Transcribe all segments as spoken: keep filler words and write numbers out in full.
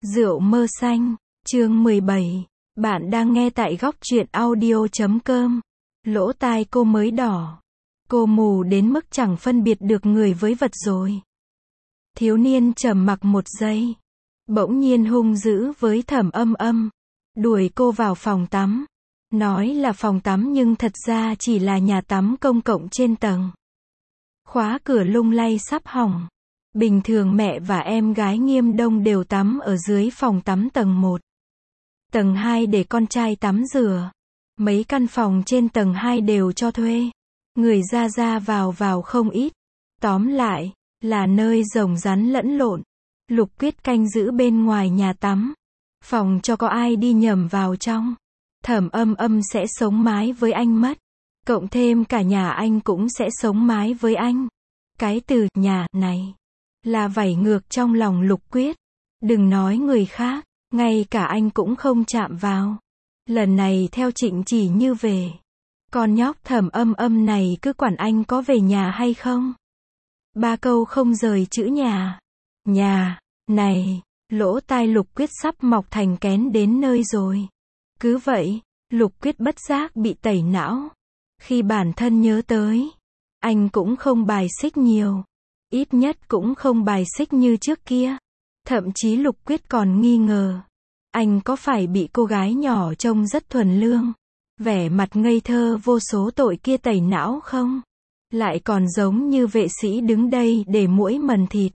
Rượu mơ xanh, chương mười bảy. Bạn đang nghe tại góc truyện audio chấm com. Lỗ tai cô mới đỏ. Cô mù đến mức chẳng phân biệt được người với vật rồi. Thiếu niên trầm mặc một giây. Bỗng nhiên hung dữ với Thẩm Âm Âm. Đuổi cô vào phòng tắm. Nói là phòng tắm nhưng thật ra chỉ là nhà tắm công cộng trên tầng. Khóa cửa lung lay sắp hỏng. Bình thường mẹ và em gái Nghiêm Đông đều tắm ở dưới phòng tắm tầng một. Tầng hai để con trai tắm rửa. Mấy căn phòng trên tầng hai đều cho thuê. Người ra ra vào vào không ít. Tóm lại, là nơi rồng rắn lẫn lộn. Lục Quyết canh giữ bên ngoài nhà tắm. Phòng cho có ai đi nhầm vào trong. Thẩm Âm Âm sẽ sống mái với anh mất. Cộng thêm cả nhà anh cũng sẽ sống mái với anh. Cái từ nhà này là vảy ngược trong lòng Lục Quyết. Đừng nói người khác, ngay cả anh cũng không chạm vào. Lần này theo Trịnh Chỉ Như về. Con nhóc Thẩm Âm Âm này cứ quản anh có về nhà hay không. Ba câu không rời chữ nhà. Nhà, này, lỗ tai Lục Quyết sắp mọc thành kén đến nơi rồi. Cứ vậy, Lục Quyết bất giác bị tẩy não. Khi bản thân nhớ tới, anh cũng không bài xích nhiều. Ít nhất cũng không bài xích như trước kia. Thậm chí Lục Quyết còn nghi ngờ. Anh có phải bị cô gái nhỏ trông rất thuần lương, vẻ mặt ngây thơ vô số tội kia tẩy não không? Lại còn giống như vệ sĩ đứng đây để muỗi mần thịt.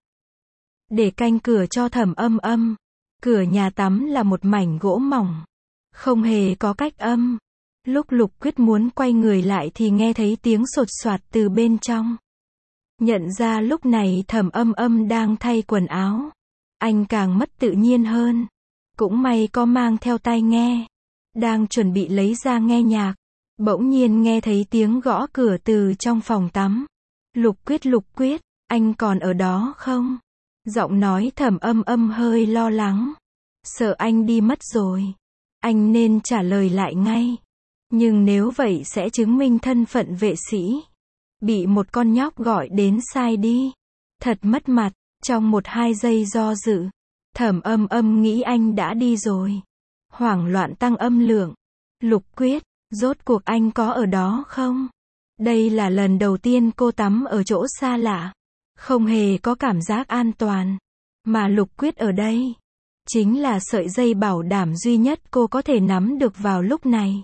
Để canh cửa cho Thẩm Âm Âm. Cửa nhà tắm là một mảnh gỗ mỏng. Không hề có cách âm. Lúc Lục Quyết muốn quay người lại thì nghe thấy tiếng sột soạt từ bên trong. Nhận ra lúc này Thẩm Âm Âm đang thay quần áo. Anh càng mất tự nhiên hơn. Cũng may có mang theo tai nghe. Đang chuẩn bị lấy ra nghe nhạc. Bỗng nhiên nghe thấy tiếng gõ cửa từ trong phòng tắm. Lục Quyết Lục Quyết, anh còn ở đó không? Giọng nói Thẩm Âm Âm hơi lo lắng. Sợ anh đi mất rồi. Anh nên trả lời lại ngay. Nhưng nếu vậy sẽ chứng minh thân phận vệ sĩ. Bị một con nhóc gọi đến sai đi. Thật mất mặt. Trong một hai giây do dự, Thẩm Âm Âm nghĩ anh đã đi rồi. Hoảng loạn tăng âm lượng. Lục Quyết, rốt cuộc anh có ở đó không? Đây là lần đầu tiên cô tắm ở chỗ xa lạ. Không hề có cảm giác an toàn. Mà Lục Quyết ở đây chính là sợi dây bảo đảm duy nhất cô có thể nắm được vào lúc này.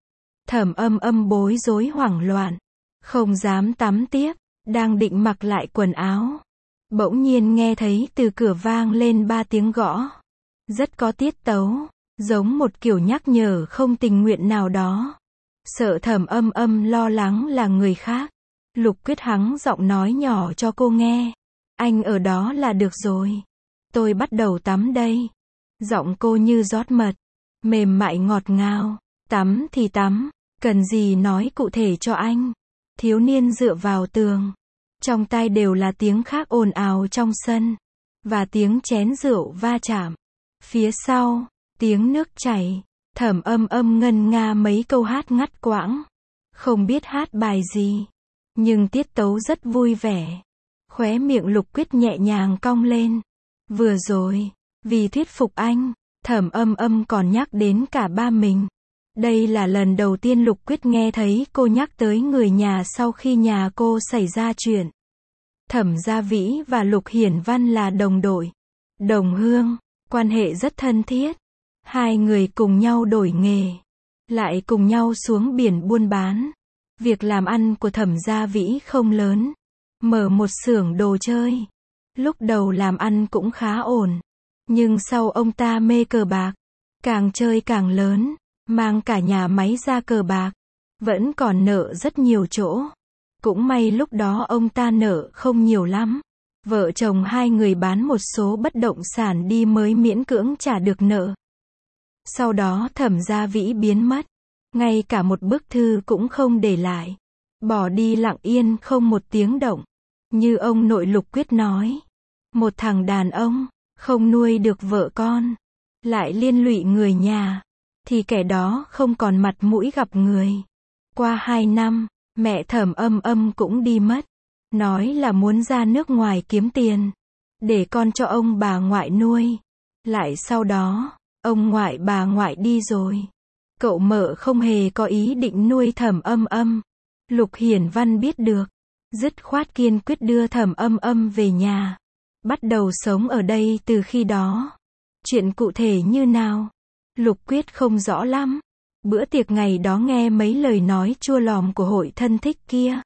Thẩm Âm Âm bối rối hoảng loạn. Không dám tắm tiếp. Đang định mặc lại quần áo. Bỗng nhiên nghe thấy từ cửa vang lên ba tiếng gõ. Rất có tiết tấu. Giống một kiểu nhắc nhở không tình nguyện nào đó. Sợ Thẩm Âm Âm lo lắng là người khác. Lục Quyết hắng giọng nói nhỏ cho cô nghe. Anh ở đó là được rồi. Tôi bắt đầu tắm đây. Giọng cô như rót mật. Mềm mại ngọt ngào. Tắm thì tắm. Cần gì nói cụ thể cho anh. Thiếu niên dựa vào tường. Trong tai đều là tiếng khác ồn ào trong sân. Và tiếng chén rượu va chạm. Phía sau, tiếng nước chảy. Thẩm Âm Âm ngân nga mấy câu hát ngắt quãng. Không biết hát bài gì. Nhưng tiết tấu rất vui vẻ. Khóe miệng Lục Quyết nhẹ nhàng cong lên. Vừa rồi, vì thuyết phục anh, Thẩm Âm Âm còn nhắc đến cả ba mình. Đây là lần đầu tiên Lục Quyết nghe thấy cô nhắc tới người nhà sau khi nhà cô xảy ra chuyện. Thẩm Gia Vĩ và Lục Hiển Văn là đồng đội, đồng hương, quan hệ rất thân thiết. Hai người cùng nhau đổi nghề, lại cùng nhau xuống biển buôn bán. Việc làm ăn của Thẩm Gia Vĩ không lớn, mở một xưởng đồ chơi. Lúc đầu làm ăn cũng khá ổn, nhưng sau ông ta mê cờ bạc, càng chơi càng lớn, mang cả nhà máy ra cờ bạc, vẫn còn nợ rất nhiều chỗ. Cũng may lúc đó ông ta nợ không nhiều lắm. Vợ chồng hai người bán một số bất động sản đi mới miễn cưỡng trả được nợ. Sau đó Thẩm Gia Vĩ biến mất. Ngay cả một bức thư cũng không để lại. Bỏ đi lặng yên không một tiếng động. Như ông nội Lục Quyết nói. Một thằng đàn ông, không nuôi được vợ con, lại liên lụy người nhà, thì kẻ đó không còn mặt mũi gặp người. Qua hai năm, mẹ Thẩm Âm Âm cũng đi mất. Nói là muốn ra nước ngoài kiếm tiền. Để con cho ông bà ngoại nuôi. Lại sau đó, ông ngoại bà ngoại đi rồi. Cậu mợ không hề có ý định nuôi Thẩm Âm Âm. Lục Hiển Văn biết được, dứt khoát kiên quyết đưa Thẩm Âm Âm về nhà. Bắt đầu sống ở đây từ khi đó. Chuyện cụ thể như nào? Lục Quyết không rõ lắm. Bữa tiệc ngày đó nghe mấy lời nói chua lòm của hội thân thích kia.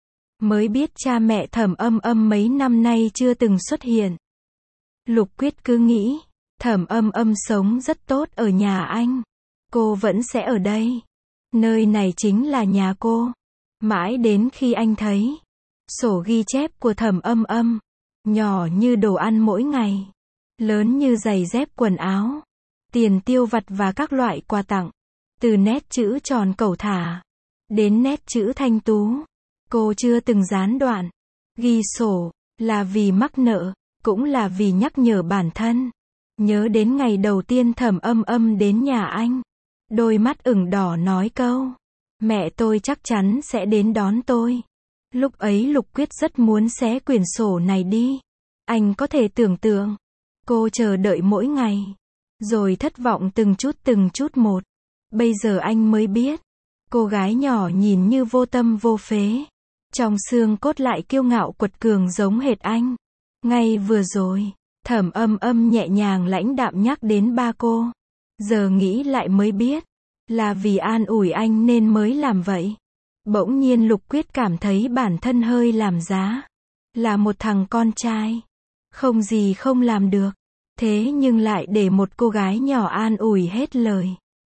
Mới biết cha mẹ Thẩm Âm Âm mấy năm nay chưa từng xuất hiện. Lục Quyết cứ nghĩ, Thẩm Âm Âm sống rất tốt ở nhà anh. Cô vẫn sẽ ở đây. Nơi này chính là nhà cô. Mãi đến khi anh thấy sổ ghi chép của Thẩm Âm Âm, nhỏ như đồ ăn mỗi ngày, lớn như giày dép quần áo, tiền tiêu vặt và các loại quà tặng, từ nét chữ tròn cẩu thả đến nét chữ thanh tú, cô chưa từng gián đoạn. Ghi sổ là vì mắc nợ, cũng là vì nhắc nhở bản thân. Nhớ đến ngày đầu tiên Thẩm Âm Âm đến nhà anh, đôi mắt ửng đỏ nói câu, mẹ tôi chắc chắn sẽ đến đón tôi. Lúc ấy Lục Quyết rất muốn xé quyển sổ này đi. Anh có thể tưởng tượng, cô chờ đợi mỗi ngày, rồi thất vọng từng chút từng chút một. Bây giờ anh mới biết, cô gái nhỏ nhìn như vô tâm vô phế, trong xương cốt lại kiêu ngạo quật cường giống hệt anh. Ngay vừa rồi, Thẩm Âm Âm nhẹ nhàng lãnh đạm nhắc đến ba cô. Giờ nghĩ lại mới biết, là vì an ủi anh nên mới làm vậy. Bỗng nhiên Lục Quyết cảm thấy bản thân hơi làm giá. Là một thằng con trai, không gì không làm được. Thế nhưng lại để một cô gái nhỏ an ủi hết lời.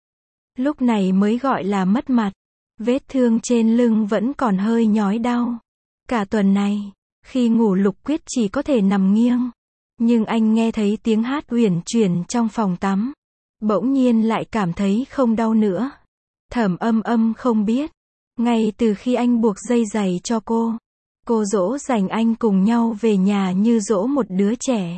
Lúc này mới gọi là mất mặt. Vết thương trên lưng vẫn còn hơi nhói đau. Cả tuần này, khi ngủ Lục Quyết chỉ có thể nằm nghiêng. Nhưng anh nghe thấy tiếng hát uyển chuyển trong phòng tắm. Bỗng nhiên lại cảm thấy không đau nữa. Thẩm Âm Âm không biết. Ngay từ khi anh buộc dây giày cho cô, cô dỗ dành anh cùng nhau về nhà như dỗ một đứa trẻ.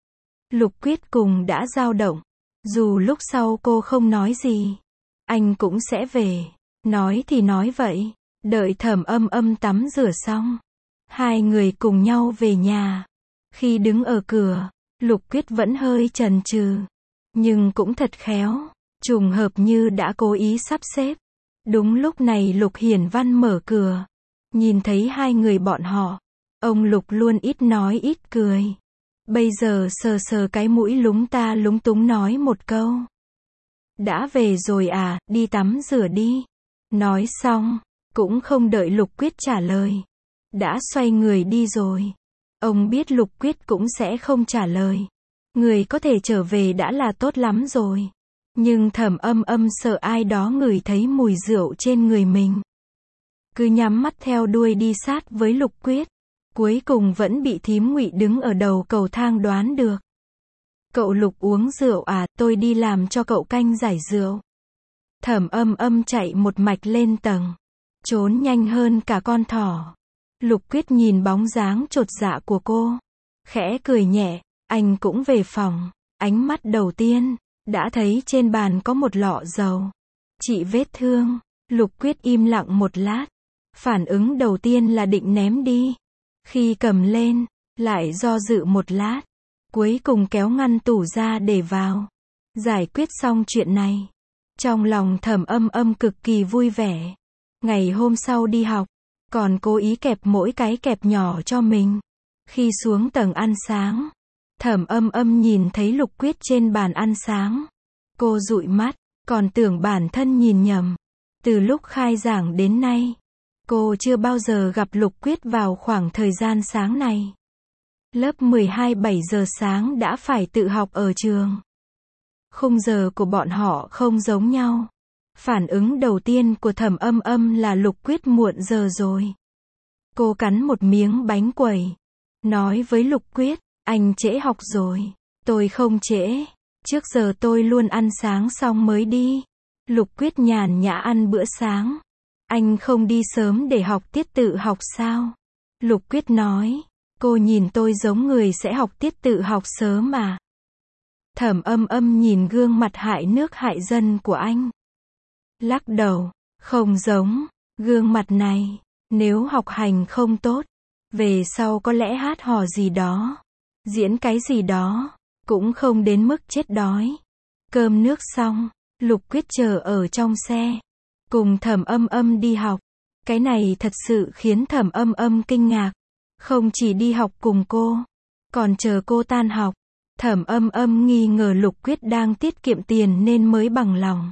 Lục Quyết cùng đã dao động. Dù lúc sau cô không nói gì, anh cũng sẽ về. Nói thì nói vậy. Đợi Thẩm Âm Âm tắm rửa xong, hai người cùng nhau về nhà. Khi đứng ở cửa, Lục Quyết vẫn hơi chần chừ. Nhưng cũng thật khéo, trùng hợp như đã cố ý sắp xếp. Đúng lúc này Lục Hiển Văn mở cửa. Nhìn thấy hai người bọn họ, ông Lục luôn ít nói ít cười. Bây giờ sờ sờ cái mũi lúng ta lúng túng nói một câu. Đã về rồi à, đi tắm rửa đi. Nói xong, cũng không đợi Lục Quyết trả lời. Đã xoay người đi rồi. Ông biết Lục Quyết cũng sẽ không trả lời. Người có thể trở về đã là tốt lắm rồi. Nhưng Thẩm Âm Âm sợ ai đó ngửi thấy mùi rượu trên người mình. Cứ nhắm mắt theo đuôi đi sát với Lục Quyết. Cuối cùng vẫn bị thím Ngụy đứng ở đầu cầu thang đoán được. Cậu Lục uống rượu à, tôi đi làm cho cậu canh giải rượu. Thẩm Âm Âm chạy một mạch lên tầng. Trốn nhanh hơn cả con thỏ. Lục Quyết nhìn bóng dáng chột dạ của cô. Khẽ cười nhẹ, anh cũng về phòng. Ánh mắt đầu tiên, đã thấy trên bàn có một lọ dầu. Trị vết thương. Lục Quyết im lặng một lát. Phản ứng đầu tiên là định ném đi. Khi cầm lên, lại do dự một lát. Cuối cùng kéo ngăn tủ ra để vào. Giải quyết xong chuyện này. Trong lòng Thẩm Âm Âm cực kỳ vui vẻ. Ngày hôm sau đi học, còn cố ý kẹp mỗi cái kẹp nhỏ cho mình. Khi xuống tầng ăn sáng, Thẩm Âm Âm nhìn thấy Lục Quyết trên bàn ăn sáng. Cô dụi mắt, còn tưởng bản thân nhìn nhầm. Từ lúc khai giảng đến nay, cô chưa bao giờ gặp Lục Quyết vào khoảng thời gian sáng này. Lớp mười hai bảy giờ sáng đã phải tự học ở trường. Khung giờ của bọn họ không giống nhau. Phản ứng đầu tiên của Thẩm Âm Âm là Lục Quyết muộn giờ rồi. Cô cắn một miếng bánh quẩy. Nói với Lục Quyết, anh trễ học rồi. Tôi không trễ. Trước giờ tôi luôn ăn sáng xong mới đi. Lục Quyết nhàn nhã ăn bữa sáng. Anh không đi sớm để học tiết tự học sao? Lục Quyết nói. Cô nhìn tôi giống người sẽ học tiết tự học sớm mà. Thẩm Âm Âm nhìn gương mặt hại nước hại dân của anh. Lắc đầu. Không giống. Gương mặt này, nếu học hành không tốt, về sau có lẽ hát hò gì đó, diễn cái gì đó, cũng không đến mức chết đói. Cơm nước xong, Lục Quyết chờ ở trong xe, cùng Thẩm Âm Âm đi học. Cái này thật sự khiến Thẩm Âm Âm kinh ngạc. Không chỉ đi học cùng cô, còn chờ cô tan học. Thẩm Âm Âm nghi ngờ Lục Quyết đang tiết kiệm tiền nên mới bằng lòng.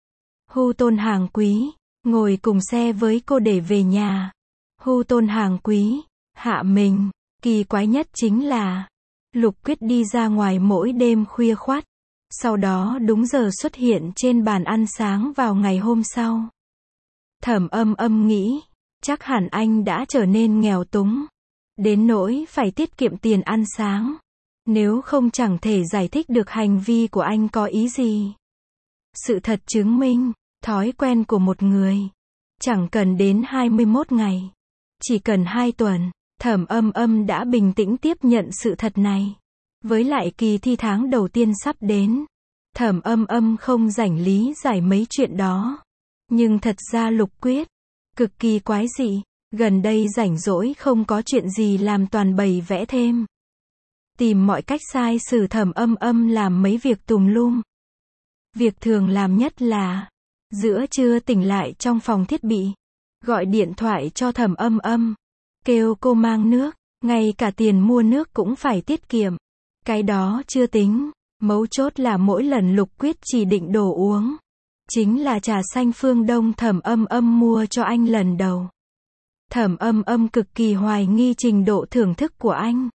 Hu Tôn Hàng Quý, ngồi cùng xe với cô để về nhà. Hu Tôn Hàng Quý, Hạ Mình, kỳ quái nhất chính là, Lục Quyết đi ra ngoài mỗi đêm khuya khoắt, sau đó đúng giờ xuất hiện trên bàn ăn sáng vào ngày hôm sau. Thẩm Âm Âm nghĩ, chắc hẳn anh đã trở nên nghèo túng, đến nỗi phải tiết kiệm tiền ăn sáng. Nếu không chẳng thể giải thích được hành vi của anh có ý gì. Sự thật chứng minh, thói quen của một người, chẳng cần đến hai mươi mốt ngày, chỉ cần hai tuần, Thẩm Âm Âm đã bình tĩnh tiếp nhận sự thật này. Với lại kỳ thi tháng đầu tiên sắp đến, Thẩm Âm Âm không rảnh lý giải mấy chuyện đó. Nhưng thật ra Lục Quyết, cực kỳ quái dị, gần đây rảnh rỗi không có chuyện gì làm toàn bày vẽ thêm. Tìm mọi cách sai sử Thẩm Âm Âm làm mấy việc tùm lum. Việc thường làm nhất là, giữa trưa tỉnh lại trong phòng thiết bị, gọi điện thoại cho Thẩm Âm Âm, kêu cô mang nước, ngay cả tiền mua nước cũng phải tiết kiệm. Cái đó chưa tính, mấu chốt là mỗi lần Lục Quyết chỉ định đồ uống, chính là trà xanh Phương Đông Thẩm Âm Âm mua cho anh lần đầu. Thẩm Âm Âm cực kỳ hoài nghi trình độ thưởng thức của anh.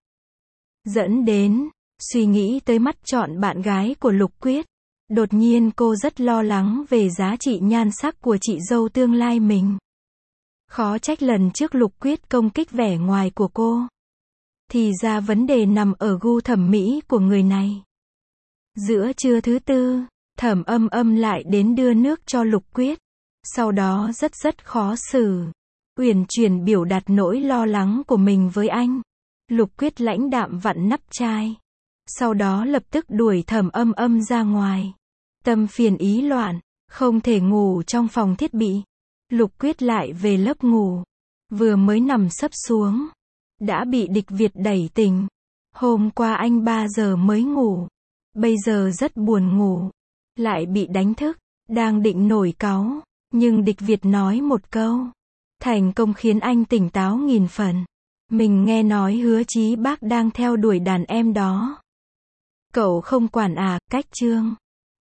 Dẫn đến, suy nghĩ tới mắt chọn bạn gái của Lục Quyết. Đột nhiên cô rất lo lắng về giá trị nhan sắc của chị dâu tương lai mình. Khó trách lần trước Lục Quyết công kích vẻ ngoài của cô. Thì ra vấn đề nằm ở gu thẩm mỹ của người này. Giữa trưa thứ tư, Thẩm Âm Âm lại đến đưa nước cho Lục Quyết. Sau đó rất rất khó xử, uyển chuyển biểu đạt nỗi lo lắng của mình với anh. Lục Quyết lãnh đạm vặn nắp chai. Sau đó lập tức đuổi Thẩm Âm Âm ra ngoài. Tâm phiền ý loạn, không thể ngủ trong phòng thiết bị. Lục Quyết lại về lớp ngủ. Vừa mới nằm sấp xuống, đã bị địch Việt đẩy tỉnh. Hôm qua anh ba giờ mới ngủ, bây giờ rất buồn ngủ, lại bị đánh thức, đang định nổi cáu, nhưng địch Việt nói một câu, thành công khiến anh tỉnh táo nghìn phần. Mình nghe nói Hứa Chí Bác đang theo đuổi đàn em đó. Cậu không quản à, cách chương.